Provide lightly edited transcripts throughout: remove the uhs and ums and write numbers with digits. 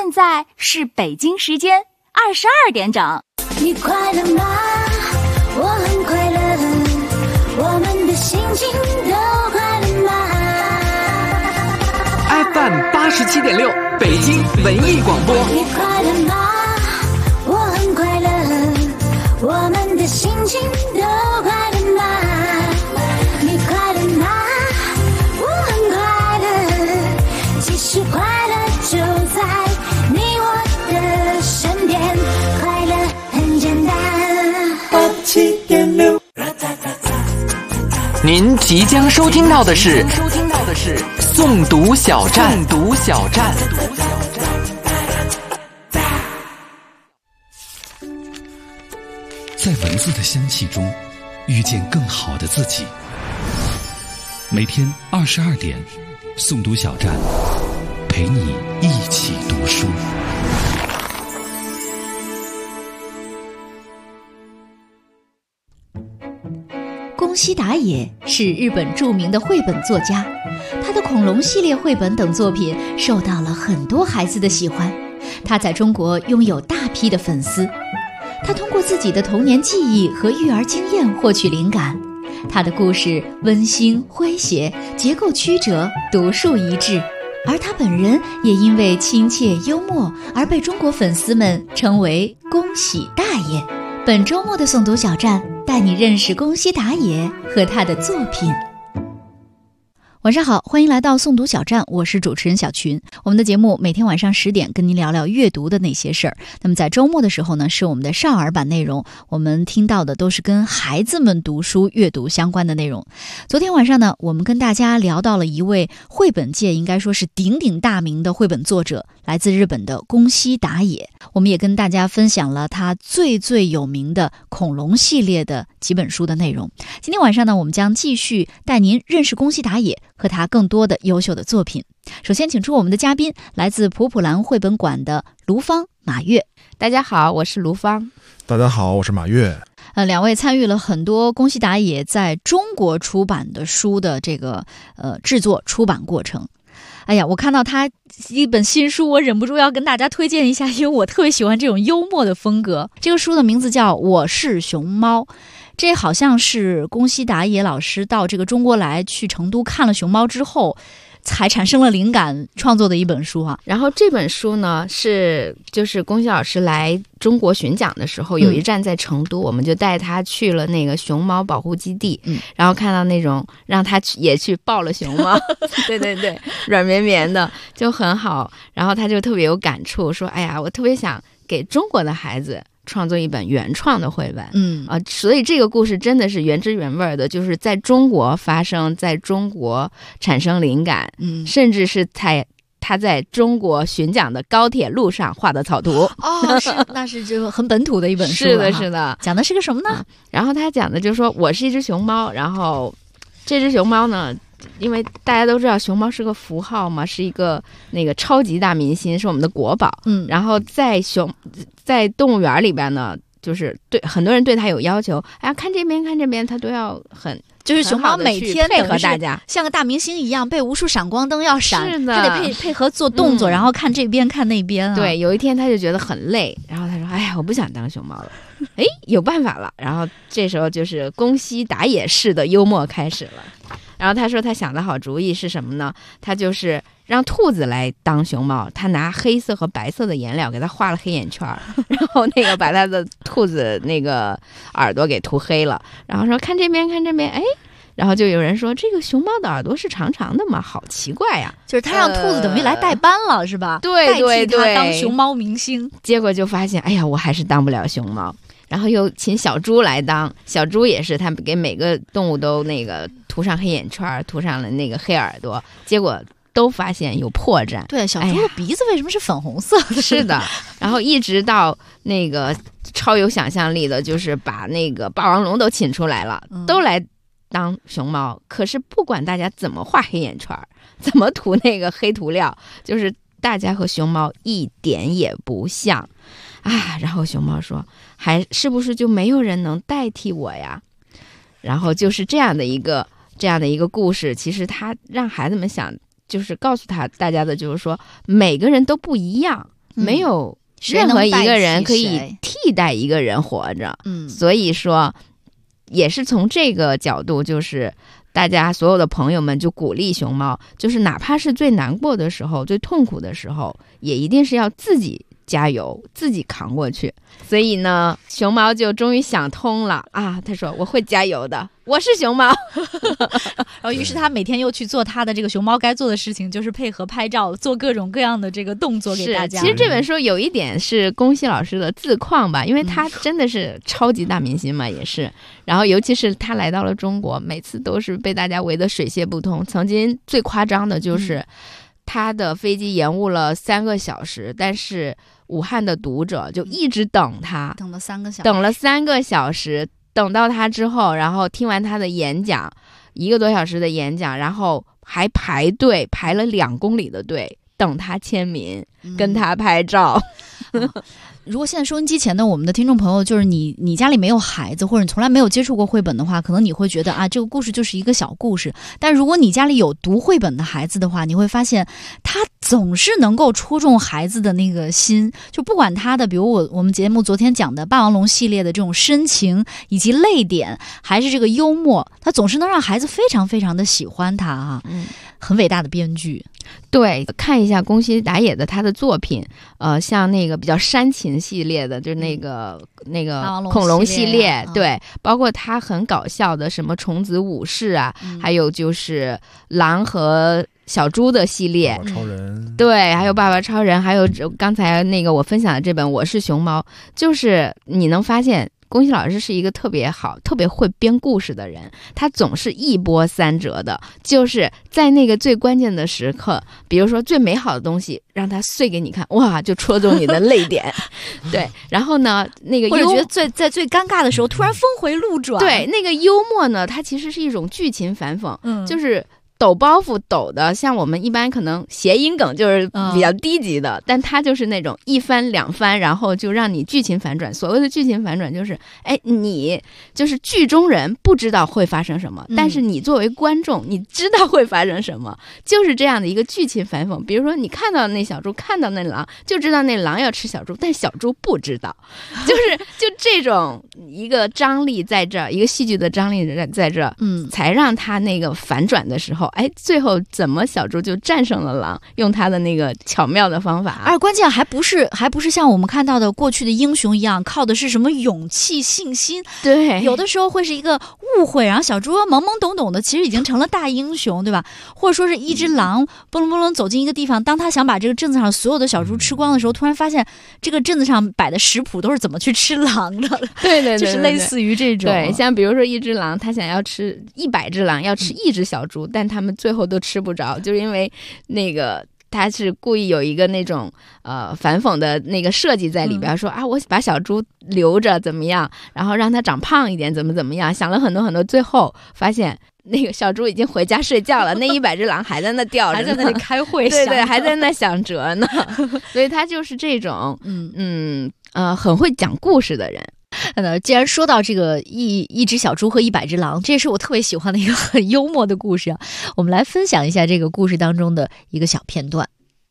现在是北京时间22点整。 你快乐吗？我很快乐，我们的心情都快乐吗？ FM 87.6北京文艺广播。 你快乐吗？我很快乐，我们的心情都快乐吗？你快乐吗？我很快乐，其实快乐就在你我的身边，快乐很简单。87.6。 您即将收听到的是诵读小站。 在文字的香气中遇见更好的自己。每天22点，诵读小站陪你一起读书。 宫西达也是日本著名的绘本作家，他的恐龙系列绘本等作品受到了很多孩子的喜欢，他在中国拥有大批的粉丝。他通过自己的童年记忆和育儿经验获取灵感，他的故事温馨诙谐，结构曲折，独树一帜，而他本人也因为亲切幽默而被中国粉丝们称为宫喜大爷。本周末的诵读小站带你认识宫西达也和他的作品。晚上好，欢迎来到诵读小站，我是主持人小群。我们的节目每天晚上10点跟您聊聊阅读的那些事儿。那么在周末的时候呢，是我们的少儿版内容，我们听到的都是跟孩子们读书阅读相关的内容。昨天晚上呢，我们跟大家聊到了一位绘本界应该说是鼎鼎大名的绘本作者，来自日本的宫西达也。我们也跟大家分享了他最有名的恐龙系列的几本书的内容。今天晚上呢，我们将继续带您认识宫西达也和他更多的优秀的作品。首先请出我们的嘉宾，来自普普兰绘本馆的卢芳、马月。 大家好，我是卢芳。 大家好，我是马月。 两位参与了很多宫西达也在中国出版的书的这个制作出版过程。哎呀，我看到他一本新书，我忍不住要跟大家推荐一下，因为我特别喜欢这种幽默的风格。这个书的名字叫《我是熊猫》，这好像是宫西达也老师到这个中国来，去成都看了熊猫之后才产生了灵感创作的一本书啊。 然后这本书呢就是宫西老师来中国巡讲的时候，有一站在成都，我们就带他去了那个熊猫保护基地，然后看到那种让他也去抱了熊猫对，软绵绵的就很好，然后他就特别有感触，说哎呀，我特别想给中国的孩子创作一本原创的绘本，所以这个故事真的是原汁原味的，就是在中国发生，在中国产生灵感，甚至是他在中国巡讲的高铁路上画的草图。 那是就很本土的一本书。 是的， 讲的是个什么呢？ 然后他讲的就是说，我是一只熊猫，然后这只熊猫呢，因为大家都知道熊猫是个符号嘛，是一个那个超级大明星，是我们的国宝。然后在动物园里边呢，就是对很多人对他有要求，哎呀，看这边，他都要就是熊猫每天配合大家， 像个大明星一样，被无数闪光灯要闪， 是的， 他得配合做动作，然后看这边看那边。 对，有一天他就觉得很累，然后他说：“哎呀，我不想当熊猫了。”哎，有办法了。然后这时候就是宫西达也式的幽默开始了。然后他说他想的好主意是什么呢？他就是让兔子来当熊猫，他拿黑色和白色的颜料给他画了黑眼圈，然后那个把他的兔子那个耳朵给涂黑了，然后说看这边，哎，然后就有人说这个熊猫的耳朵是长长的嘛，好奇怪呀！ 就是他让兔子等于来代班了，是吧？ 对， 代替他当熊猫明星。 结果就发现，哎呀，我还是当不了熊猫。然后又请小猪来当，小猪也是他们给每个动物都那个涂上黑眼圈，涂上了那个黑耳朵，结果都发现有破绽。 对，小猪的鼻子为什么是粉红色的？ 是的，然后一直到那个超有想象力的，就是把那个霸王龙都请出来了，都来当熊猫。可是不管大家怎么画黑眼圈，怎么涂那个黑涂料，就是大家和熊猫一点也不像啊。然后熊猫说，还是不是就没有人能代替我呀？然后就是这样的一个故事，其实他让孩子们想，就是告诉大家的就是说，每个人都不一样， 没有谁能任何一个代替人可以谁替代一个人活着。 嗯， 所以说，也是从这个角度，就是大家所有的朋友们就鼓励熊猫，就是哪怕是最难过的时候、最痛苦的时候，也一定是要自己加油，自己扛过去。所以呢，熊猫就终于想通了啊！他说：“我会加油的，我是熊猫。” 然后于是他每天又去做他的这个熊猫该做的事情，就是配合拍照，做各种各样的这个动作给大家。 其实这本书有一点是宫西老师的自况吧，因为他真的是超级大明星嘛，也是。然后尤其是他来到了中国，每次都是被大家围得水泄不通。曾经最夸张的就是他的飞机延误了3个小时，但是武汉的读者就一直等他， 等了3个小时， 等了3个小时，等到他之后，然后听完他的演讲，1个多小时的演讲，然后还排队排了2公里的队等他签名，跟他拍照。 如果现在收音机前的我们的听众朋友，就是你家里没有孩子，或者你从来没有接触过绘本的话，可能你会觉得啊，这个故事就是一个小故事。但如果你家里有读绘本的孩子的话，你会发现他总是能够戳中孩子的那个心。就不管他的，比如我们节目昨天讲的霸王龙系列的这种深情以及泪点，还是这个幽默，他总是能让孩子非常非常的喜欢他啊。很伟大的编剧。 对，看一下宫西达也的他的作品，像那个比较煽情系列的，就是那个恐龙系列，对，包括他很搞笑的什么虫子武士啊，还有就是狼和小猪的系列， 超人， 对，还有爸爸超人，还有刚才那个我分享的这本《我是熊猫》，就是你能发现宫西老师是一个特别好、特别会编故事的人，他总是一波三折的，就是在那个最关键的时刻，比如说最美好的东西，让他碎给你看，哇，就戳中你的泪点。对，然后呢，那个或者觉得在最尴尬的时候，突然峰回路转。 对，那个幽默呢，它其实是一种剧情反讽，就是抖包袱抖的，像我们一般可能谐音梗就是比较低级的，但它就是那种一翻两翻，然后就让你剧情反转。所谓的剧情反转就是，哎，你就是剧中人不知道会发生什么，但是你作为观众，你知道会发生什么，就是这样的一个剧情反讽。比如说你看到那小猪，看到那狼，就知道那狼要吃小猪，但小猪不知道，就这种一个张力在这儿，一个戏剧的张力在这儿，才让他那个反转的时候。哎，最后怎么小猪就战胜了狼？用他的那个巧妙的方法， 而关键还不是像我们看到的过去的英雄一样，靠的是什么勇气、信心？ 对， 有的时候会是一个误会，然后小猪懵懵懂懂的，其实已经成了大英雄，对吧？或者说是一只狼蹦楞蹦楞走进一个地方，当他想把这个镇子上所有的小猪吃光的时候，突然发现这个镇子上摆的食谱都是怎么去吃狼的。 对， 就是类似于这种。 对，像比如说一只狼，他想要吃100只狼，要吃1只小猪，但他们最后都吃不着，就是因为那个他是故意有一个那种反讽的那个设计在里边，说啊，我把小猪留着怎么样，然后让它长胖一点，怎么样，想了很多很多，最后发现那个小猪已经回家睡觉了，那100只狼还在那吊着， 还在那里开会， 对，还在那想辙呢。所以他就是这种很会讲故事的人。 既然说到这个一只小猪和100只狼，这也是我特别喜欢的一个很幽默的故事啊。我们来分享一下这个故事当中的一个小片段。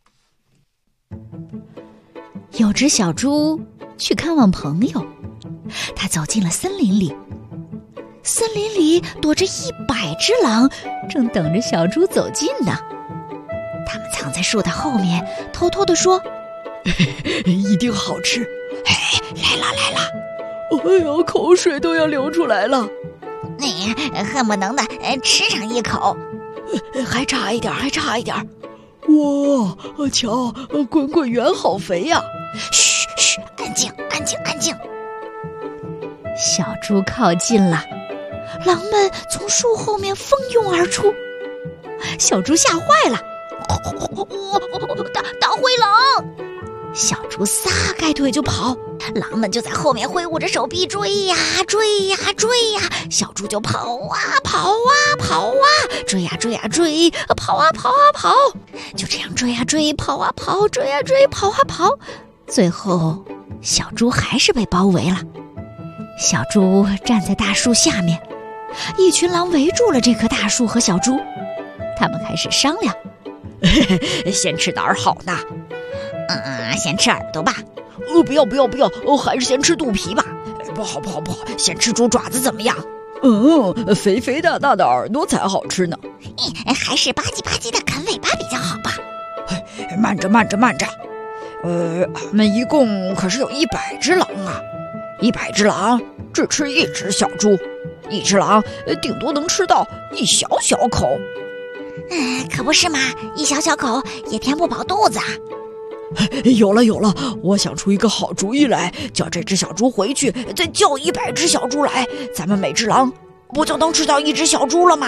有只小猪去看望朋友，它走进了森林里。森林里躲着100只狼，正等着小猪走近呢。它们藏在树的后面，偷偷地说：“ 一定好吃！来啦！哎呀，口水都要流出来了。 恨不能的吃上一口， 还差一点。哇，瞧，滚圆好肥呀！ 嘘，安静。 小猪靠近了，狼们从树后面蜂拥而出，小猪吓坏了， 大灰狼！ 小猪撒开腿就跑， 狼们就在后面挥舞着手臂追呀，小猪就跑啊，追，跑啊，就这样追啊，跑啊，跑，最后小猪还是被包围了。小猪站在大树下面，一群狼围住了这棵大树和小猪，他们开始商量： 先吃哪儿好呢？ 先吃耳朵吧。 不要，还是先吃肚皮吧。不好， 先吃猪爪子怎么样？ 肥肥大大的耳朵才好吃呢。 还是吧唧的啃尾巴比较好吧。 慢着。俺们一共可是有100只狼啊，100只狼只吃1只小猪，1只狼顶多能吃到一小口。 可不是嘛，一小口也填不饱肚子啊。 有了，我想出一个好主意来，叫这只小猪回去，再叫100只小猪来，咱们每只狼不就能吃到1只小猪了吗？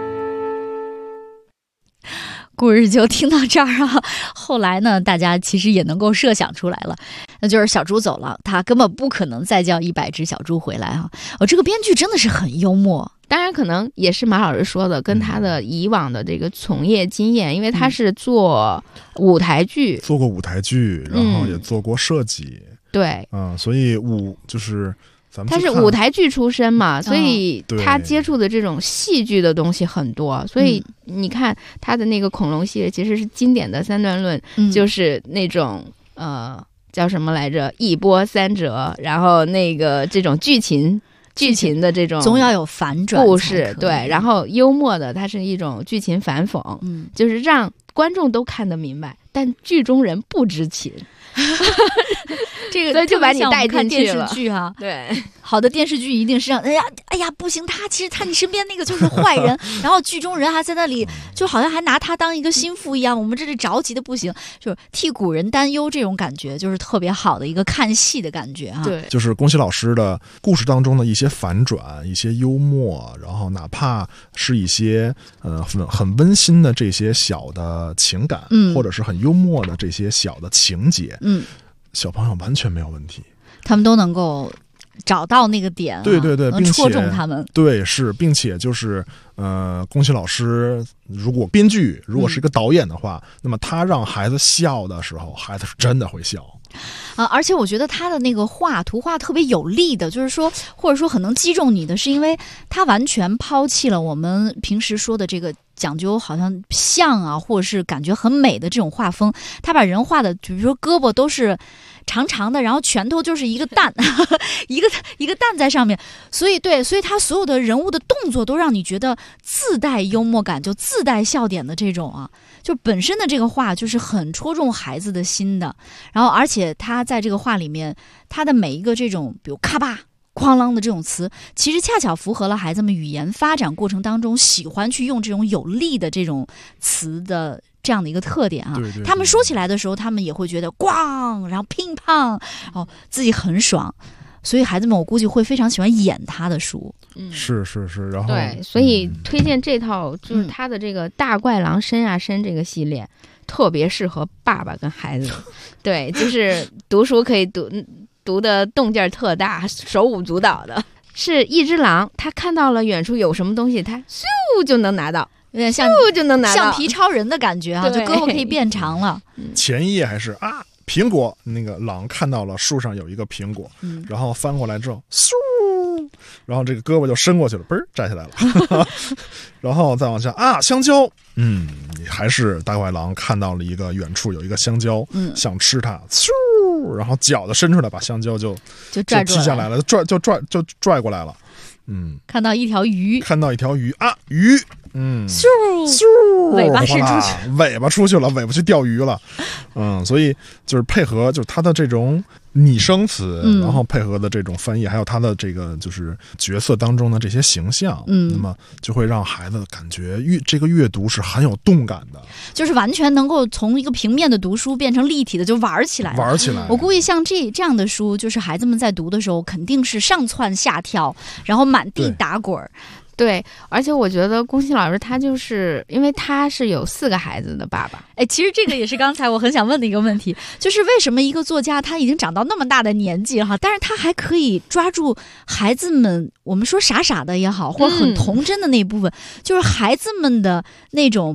故事就听到这儿啊，后来呢，大家其实也能够设想出来了，那就是小猪走了，他根本不可能再叫100只小猪回来啊。这个编剧真的是很幽默。 当然，可能也是马老师说的，跟他的以往的这个从业经验，因为他是做舞台剧， 做过舞台剧，然后也做过设计， 对， 所以就是咱们他是舞台剧出身嘛，所以他接触的这种戏剧的东西很多，所以你看他的那个恐龙系列其实是经典的3段论，就是那种叫什么来着，一波三折，然后那个这种剧情的这种总要有反转故事，对，然后幽默的它是一种剧情反讽，就是让观众都看得明白，但剧中人不知情。 这个所以就把你带进去了。 电视剧啊， 对， 好的电视剧一定是让哎呀不行，其实你身边那个就是坏人，然后剧中人还在那里，就好像还拿他当一个心腹一样，我们这里着急的不行，就是替古人担忧，这种感觉就是特别好的一个看戏的感觉啊。 对， 就是宫西老师的故事当中的一些反转，一些幽默，然后哪怕是一些很温馨的这些小的情感，或者是很幽默的这些小的情节，小朋友完全没有问题， 他们都能够找到那个点， 对， 能戳中他们。 对，是，并且就是宫西老师如果编剧如果是一个导演的话，那么他让孩子笑的时候，孩子是真的会笑。 而且我觉得他的那个图画特别有力的，就是说或者说很能击中你的，是因为他完全抛弃了我们平时说的这个讲究好像像啊，或者是感觉很美的这种画风，他把人画的比如说胳膊都是长长的，然后拳头就是一个蛋一个蛋在上面，所以他所有的人物的动作都让你觉得自带幽默感，就自带笑点的这种啊，就本身的这个画就是很戳中孩子的心的。然后而且他在这个画里面，他的每一个这种比如咔吧哐啷的这种词，其实恰巧符合了孩子们语言发展过程当中喜欢去用这种有力的这种词的这样的一个特点啊。 对， 他们说起来的时候，他们也会觉得咣，然后乒乓，自己很爽。所以孩子们我估计会非常喜欢演他的书。 是，然后对，所以推荐这套就是他的这个大怪狼申啊申这个系列，特别适合爸爸跟孩子。对，就是读书可以读的动静特大，手舞足蹈的。是一只狼，他看到了远处有什么东西，他咻就能拿到， 有点像就能拿到， 橡皮超人的感觉啊，就胳膊可以变长了。 前一页还是苹果，那个狼看到了树上有一个苹果，然后翻过来之后，嗖，然后这个胳膊就伸过去了，嘣儿摘下来了，然后再往下香蕉，还是大怪狼看到了一个远处有一个香蕉，想吃它，嗖，然后脚就伸出来，把香蕉就踢下来了，拽过来了。 看到一条鱼， 鱼， 咻，尾巴伸出去， 尾巴出去了，尾巴去钓鱼了，所以就是配合，就是他的这种拟声词，然后配合的这种翻译，还有他的这个就是角色当中的这些形象，那么就会让孩子感觉这个阅读是很有动感的， 就是完全能够从一个平面的读书变成立体的，就玩起来。我估计像这样的书，就是孩子们在读的时候，肯定是上蹿下跳，然后满地打滚。 对，而且我觉得宫西老师他就是因为他是有4个孩子的爸爸。 其实这个也是刚才我很想问的一个问题，就是为什么一个作家他已经长到那么大的年纪哈，但是他还可以抓住孩子们，我们说傻傻的也好，或者很童真的那一部分，就是孩子们的那种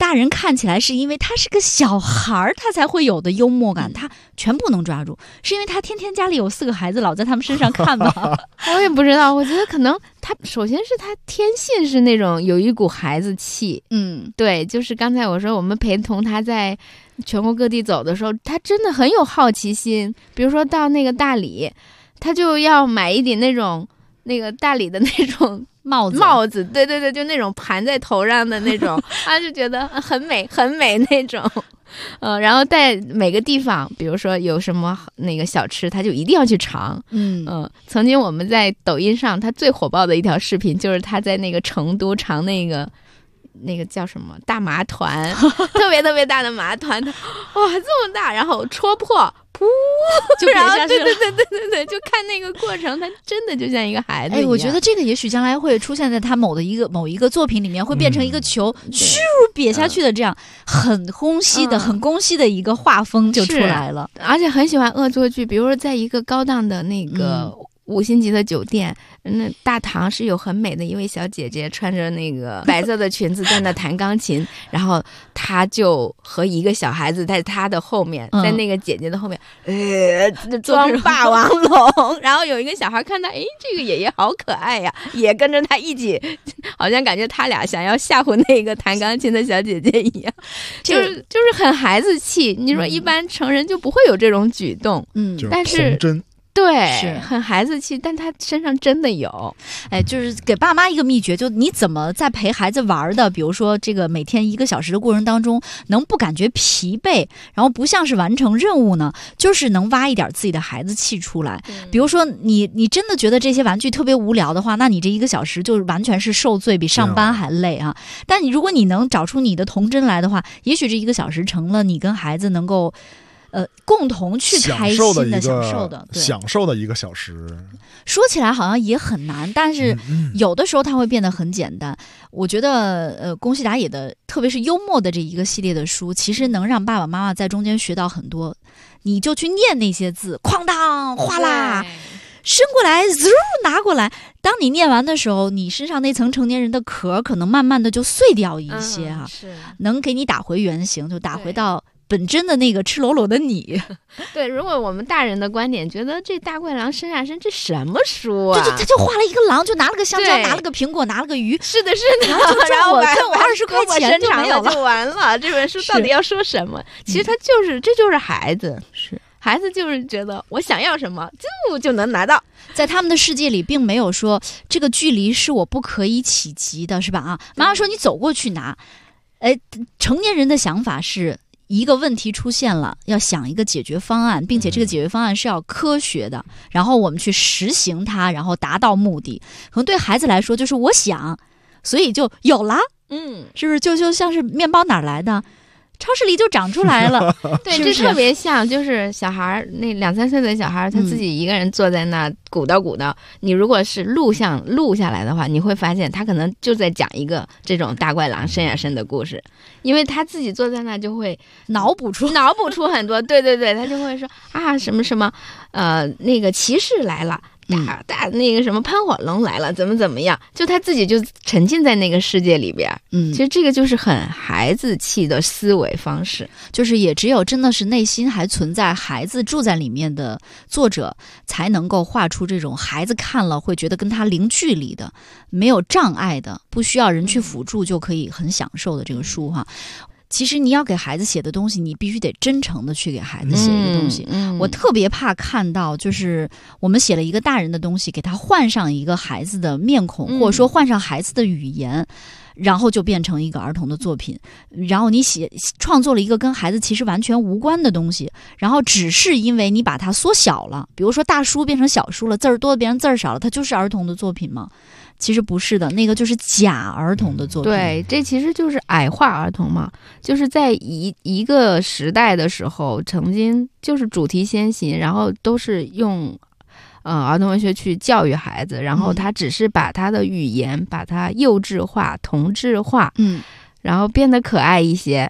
大人看起来是因为他是个小孩儿，他才会有的幽默感，他全部能抓住，是因为他天天家里有4个孩子，老在他们身上看吗？ 我也不知道，我觉得可能他首先是他天性是那种有一股孩子气，对，就是刚才我说我们陪同他在全国各地走的时候，他真的很有好奇心。比如说到那个大理，他就要买一顶那个大理的那种帽子，对对对，就那种盘在头上的那种，他就觉得很美很美那种。然后在每个地方，比如说有什么那个小吃，他就一定要去尝。曾经我们在抖音上，他最火爆的一条视频就是他在那个成都尝那个叫什么大麻团，特别特别大的麻团，哇，这么大，然后戳破，噗， 就给下去了。 对，就看那个过程，他真的就像一个孩子一样。 我觉得这个也许将来会出现在他某一个作品里面，会变成一个球，咻瘪下去的，这样很宫西的一个画风就出来了。 而且很喜欢恶作剧，比如说在一个高档的那个5星级的酒店，那大堂是有很美的一位小姐姐，穿着那个白色的裙子在那弹钢琴，然后她就和一个小孩子在她的后面，在那个姐姐的后面，装霸王龙。然后有一个小孩看到，这个爷爷好可爱呀，也跟着他一起，好像感觉他俩想要吓唬那个弹钢琴的小姐姐一样，就是很孩子气。你说一般成人就不会有这种举动，但是童真。 对，是很孩子气，但他身上真的有。 就是给爸妈一个秘诀，就你怎么在陪孩子玩的，比如说这个每天1个小时的过程当中，能不感觉疲惫，然后不像是完成任务呢，就是能挖一点自己的孩子气出来。比如说你真的觉得这些玩具特别无聊的话，那你这1个小时就完全是受罪，比上班还累啊。但如果你能找出你的童真来的话，也许这1个小时成了你跟孩子能够共同去开心的享受的1个小时。 说起来好像也很难，但是有的时候它会变得很简单。我觉得宫西达也的特别是幽默的这一个系列的书，其实能让爸爸妈妈在中间学到很多。你就去念那些字，哐当哗啦伸过来拿过来，当你念完的时候，你身上那层成年人的壳可能慢慢的就碎掉一些啊，能给你打回原形，就打回到本真的那个赤裸裸的你。 对，如果我们大人的观点觉得这大怪狼伸下身这什么书啊， 他就画了一个狼，就拿了个香蕉，拿了个苹果，拿了个鱼， 是的然后赚我20块钱就没有了，就完了。这本书到底要说什么？其实这就是孩子，孩子就是觉得我想要什么就能拿到。 在他们的世界里并没有说这个距离是我不可以企及的，是吧？妈妈说你走过去拿。成年人的想法是一个问题出现了，要想一个解决方案，并且这个解决方案是要科学的，然后我们去实行它，然后达到目的。可能对孩子来说就是我想，所以就有了，是不是？就像是面包哪来的？超市里就长出来了。 对，这特别像就是小孩那2、3岁的小孩，他自己一个人坐在那鼓捣。你如果是录下来的话，你会发现他可能就在讲一个这种大怪狼伸呀伸的故事，因为他自己坐在那就会脑补出很多。对，他就会说啊什么什么那个骑士来了。大那个什么喷火龙来了，怎么样？就他自己就沉浸在那个世界里边。其实这个就是很孩子气的思维方式， 就是也只有真的是内心还存在孩子住在里面的作者，才能够画出这种孩子看了会觉得跟他零距离的、没有障碍的、不需要人去辅助就可以很享受的这个书哈。其实你要给孩子写的东西，你必须得真诚的去给孩子写一个东西。我特别怕看到，就是我们写了一个大人的东西，给他换上一个孩子的面孔，或者说换上孩子的语言，然后就变成一个儿童的作品。然后你创作了一个跟孩子其实完全无关的东西，然后只是因为你把它缩小了，比如说大书变成小书了，字儿多的变成字儿少了，它就是儿童的作品吗？其实不是的，那个就是假儿童的作品。 对，这其实就是矮化儿童嘛，就是在一个时代的时候，曾经就是主题先行，然后都是用儿童文学去教育孩子，然后他只是把他的语言把它幼稚化、同质化，然后变得可爱一些。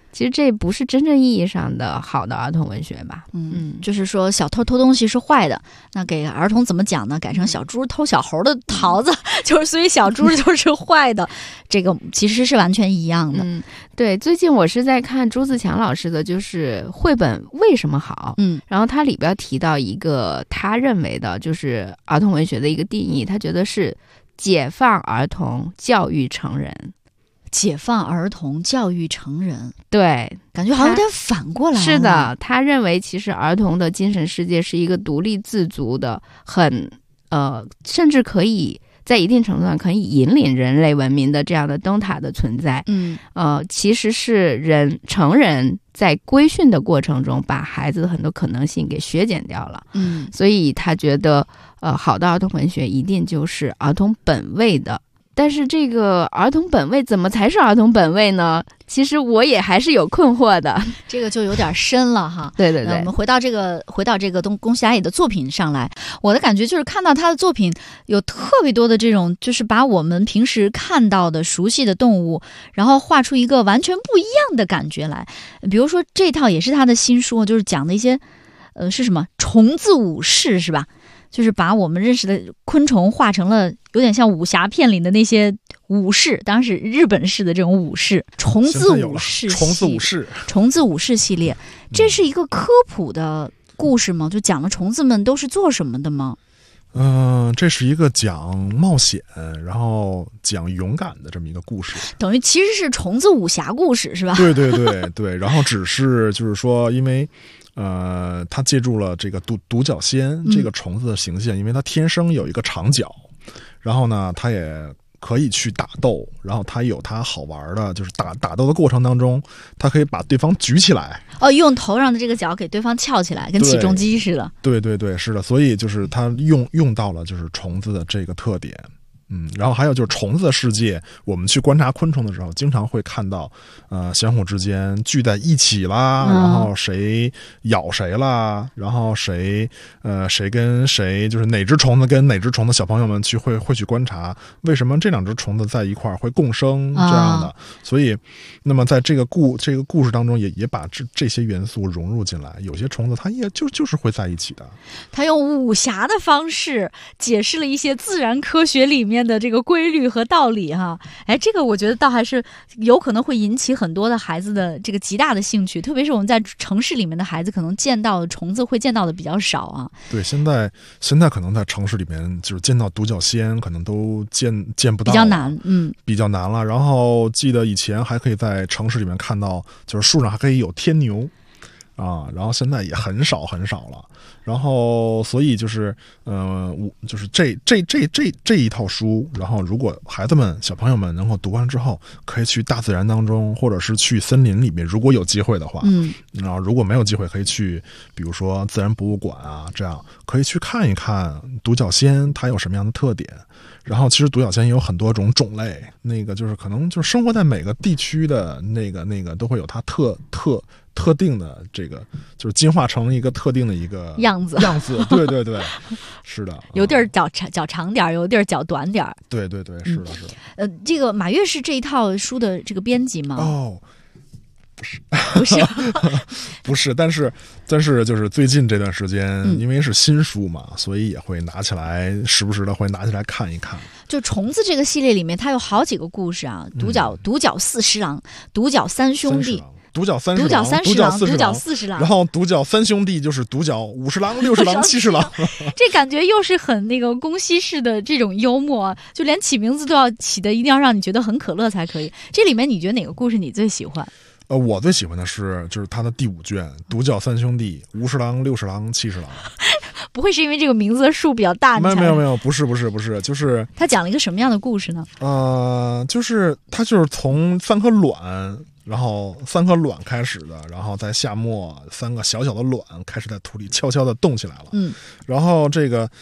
其实这不是真正意义上的好的儿童文学吧？ 就是说小偷偷东西是坏的，那给儿童怎么讲呢？改成小猪偷小猴的桃子，就是所以小猪就是坏的，这个其实是完全一样的。 对，最近我是在看朱自强老师的，就是绘本为什么好？然后他里边提到一个他认为的就是儿童文学的一个定义，他觉得是解放儿童，教育成人。 解放儿童，教育成人， 对， 感觉好像有点反过来。 是的，他认为其实儿童的精神世界是一个独立自主的，甚至可以在一定程度上可以引领人类文明的这样的灯塔的存在。其实是成人在规训的过程中，把孩子的很多可能性给削减掉了。所以他觉得，好的儿童文学一定就是儿童本位的。但是这个儿童本位怎么才是儿童本位呢？其实我也还是有困惑的， 这个就有点深了哈。 对对对， 我们回到这个宫西达也的作品上来，我的感觉就是看到他的作品有特别多的这种，就是把我们平时看到的熟悉的动物，然后画出一个完全不一样的感觉来。比如说这套也是他的新书，就是讲的一些是什么虫子武士是吧？就是把我们认识的昆虫画成了有点像武侠片里的那些武士，当然是日本式的这种武士，虫子武士系列，这是一个科普的故事吗？就讲了虫子们都是做什么的吗？ 这是一个讲冒险，然后讲勇敢的这么一个故事， 等于其实是虫子武侠故事是吧？ 对对对对，然后只是就是说，因为他借助了这个独角仙这个虫子的形象，因为它天生有一个长角，然后呢，它也可以去打斗，然后它有它好玩的，就是打斗的过程当中，它可以把对方举起来， 用头上的这个角给对方翘起来，跟起重机似的。对对对，是的，所以就是它用到了就是虫子的这个特点。然后还有就是虫子的世界，我们去观察昆虫的时候，经常会看到，相互之间聚在一起啦，然后谁咬谁啦，然后谁跟谁，就是哪只虫子跟哪只虫子，小朋友们会去观察，为什么这两只虫子在一块儿会共生这样的。所以，那么在这个故事当中也把这些元素融入进来。有些虫子它也就是会在一起的。 他用武侠的方式解释了一些自然科学里面的这个规律和道理哈。这个我觉得倒还是有可能会引起很多的孩子的这个极大的兴趣，特别是我们在城市里面的孩子，可能见到虫子会见到的比较少啊。对，现在可能在城市里面就是见到独角仙可能都见不到， 比较难， 比较难了。然后记得以前还可以在城市里面看到，就是树上还可以有天牛啊，然后现在也很少了。然后所以就是就是这一套书，然后如果孩子们小朋友们能够读完之后，可以去大自然当中，或者是去森林里面，如果有机会的话，然后如果没有机会，可以去比如说自然博物馆啊，这样可以去看一看独角仙它有什么样的特点。然后其实独角仙也有很多种类，那个就是可能就是生活在每个地区的那个都会有它特定的这个，就是进化成一个特定的一个样子。对对对，是的， 有地儿脚长点，有地儿脚短点。 对对对，是的，是的。 这个马月是这一套书的这个编辑吗？ 不是不是，但是就是最近这段时间，因为是新书嘛，所以也会拿起来，时不时的会拿起来看一看。 就虫子这个系列里面，它有好几个故事啊，独角四十郎，独角三兄弟。 独角三十郎， 独角四十郎， 然后独角三兄弟就是独角50郎、60郎、70郎。 这感觉又是很那个宫西式的这种幽默，就连起名字都要起的一定要让你觉得很可乐才可以。这里面你觉得哪个故事你最喜欢？ 我最喜欢的就是他的第5卷《独角三兄弟》，50郎、60郎、70郎。 不会是因为这个名字的数比较大？ 没有，不是，就是他讲了一个什么样的故事呢？ 就是他就是从3颗卵。然后3颗卵开始的，然后在夏末3个小小的卵开始在土里悄悄的动起来了。然后这个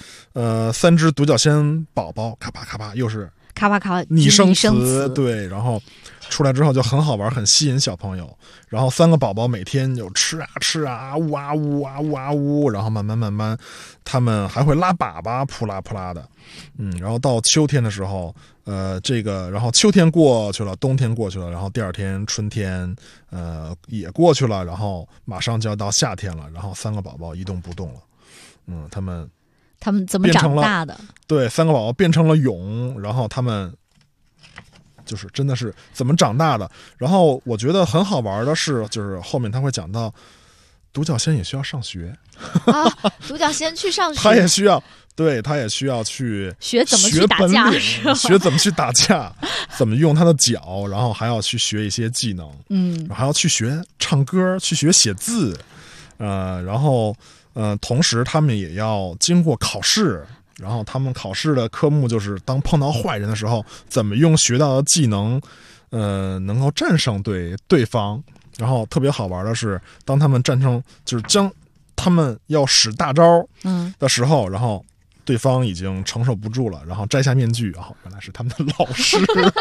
3只独角仙宝宝咔啪咔啪又是咔啪咔拟声词，对，然后出来之后就很好玩，很吸引小朋友。然后3个宝宝每天有吃啊，呜啊呜啊呜啊呜，然后慢慢他们还会拉粑粑，扑啦扑啦的。然后到秋天的时候， 这个，然后秋天过去了，冬天过去了，然后第二天春天，也过去了，然后马上就要到夏天了，然后3个宝宝一动不动了。他们怎么长大的？ 对，3个宝宝变成了蛹，然后他们就是真的是怎么长大的。然后我觉得很好玩的是，就是后面他会讲到，独角仙也需要上学啊，独角仙去上学， 他也需要去学怎么去打架， 学怎么去打架，怎么用他的脚，然后还要去学一些技能，还要去学唱歌，去学写字，然后同时他们也要经过考试，然后他们考试的科目就是当碰到坏人的时候，怎么用学到的技能，能够战胜对方。然后特别好玩的是，当他们战胜，就是将他们要使大招的时候，然后对方已经承受不住了，然后摘下面具，然后原来是他们的老师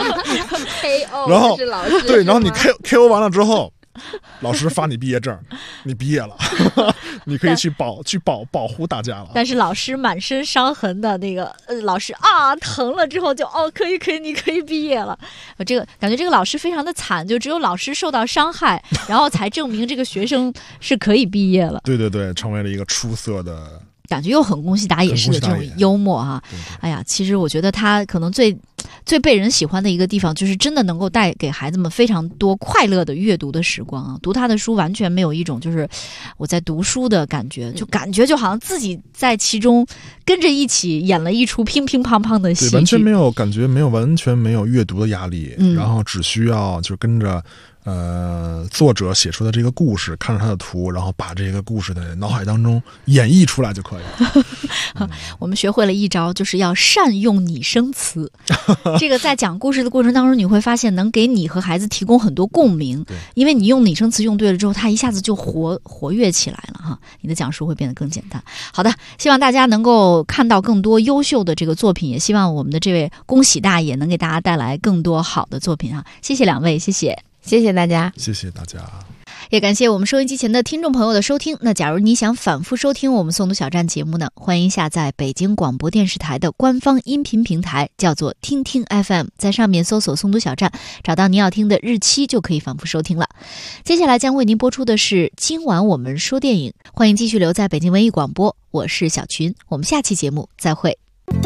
KO， 然后是老师， 对，然后你 KO 完了之后，老师发你毕业证，你毕业了，你可以去保护大家了。 但是老师满身伤痕的那个老师啊，疼了之后就可以，你可以毕业了。这个感觉这个老师非常的惨，就只有老师受到伤害，然后才证明这个学生是可以毕业了。 对对对，成为了一个出色的。 感觉又很宫西达也式的这种幽默啊！哎呀，其实我觉得他可能最被人喜欢的一个地方，就是真的能够带给孩子们非常多快乐的阅读的时光啊！读他的书完全没有一种就是我在读书的感觉，就感觉就好像自己在其中跟着一起演了一出乒乒乓乓的戏剧， 完全没有感觉，完全没有阅读的压力，然后只需要就跟着。作者写出的这个故事，看着他的图，然后把这个故事的脑海当中演绎出来就可以了。 我们学会了一招，就是要善用拟声词。这个在讲故事的过程当中，你会发现能给你和孩子提供很多共鸣，因为你用拟声词用对了之后，他一下子就活跃起来了哈，你的讲述会变得更简单。好的，希望大家能够看到更多优秀的这个作品，也希望我们的这位宫喜大爷能给大家带来更多好的作品啊！谢谢两位，谢谢。 谢谢大家， 谢谢大家， 也感谢我们收音机前的听众朋友的收听。那假如你想反复收听我们诵读小站节目呢，欢迎下载北京广播电视台的官方音频平台，叫做听听 FM， 在上面搜索诵读小站，找到你要听的日期就可以反复收听了。接下来将为您播出的是今晚我们说电影，欢迎继续留在北京文艺广播，我是小群，我们下期节目再会。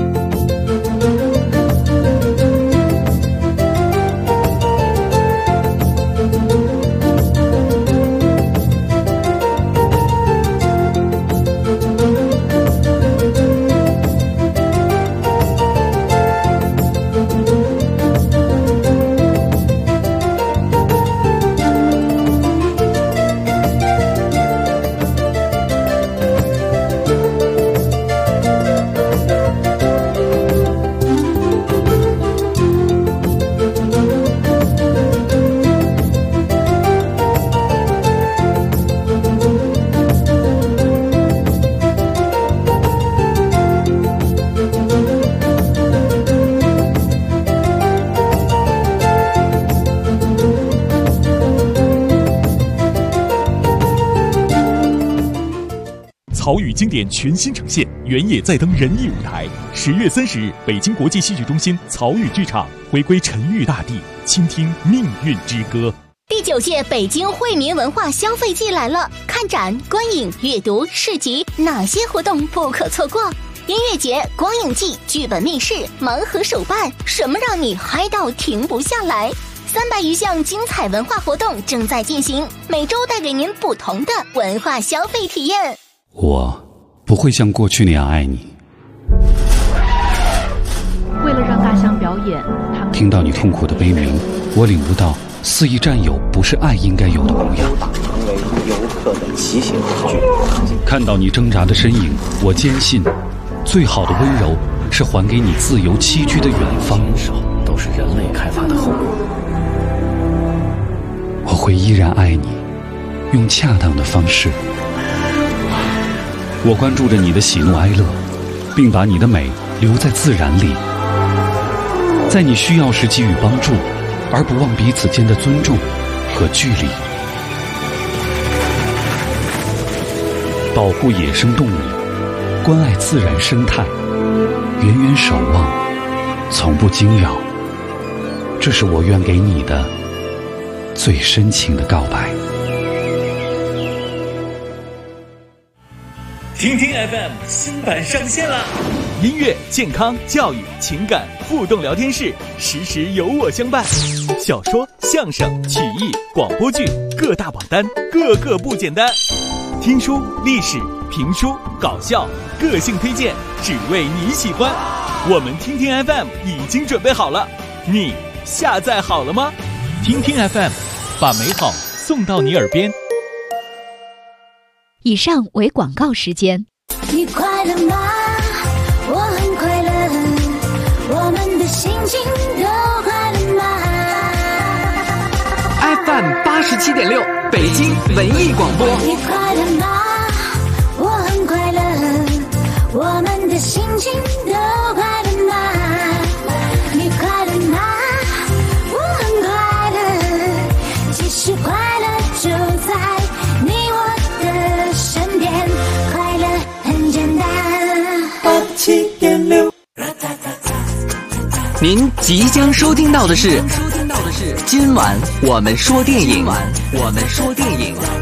曹禺经典全新呈现，原野再登仁义舞台。10月30日，北京国际戏剧中心曹禺剧场回归沉郁大地，倾听命运之歌。 第9届北京惠民文化消费季来了，看展、观影、阅读、市集，哪些活动不可错过？音乐节、光影季、剧本密室、盲盒手办，什么让你嗨到停不下来？300余项精彩文化活动正在进行，每周带给您不同的文化消费体验。 我不会像过去那样爱你。 为了让大象表演，他们听到你痛苦的悲鸣，我领悟到肆意占有不是爱应该有的模样。 成为游客的骑行工具。 看到你挣扎的身影，我坚信，最好的温柔是还给你自由栖居的远方。 手都是人类开发的后果。 我会依然爱你，用恰当的方式。我关注着你的喜怒哀乐，并把你的美留在自然里，在你需要时给予帮助，而不忘彼此间的尊重和距离。保护野生动物，关爱自然生态，远远守望，从不惊扰。 这是我愿给你的最深情的告白。 听听 FM 新版上线了，音乐、健康、教育、情感互动聊天室，时时有我相伴。小说、相声、曲艺、广播剧各大榜单，个个不简单。听书、历史、评书、搞笑，个性推荐，只为你喜欢。我们听听 FM 已经准备好了，你下载好了吗？听听 FM， 把美好送到你耳边。 以上为广告时间。 你快乐吗？我很快乐，我们的心情都快乐吗？ FM 87.6北京文艺广播。 你快乐吗？我很快乐，我们的心情都快乐吗？你快乐吗？我很快乐，其实快乐就在你我的身边，快乐很简单。87.6， 您即将收听到的是今晚我们说电影。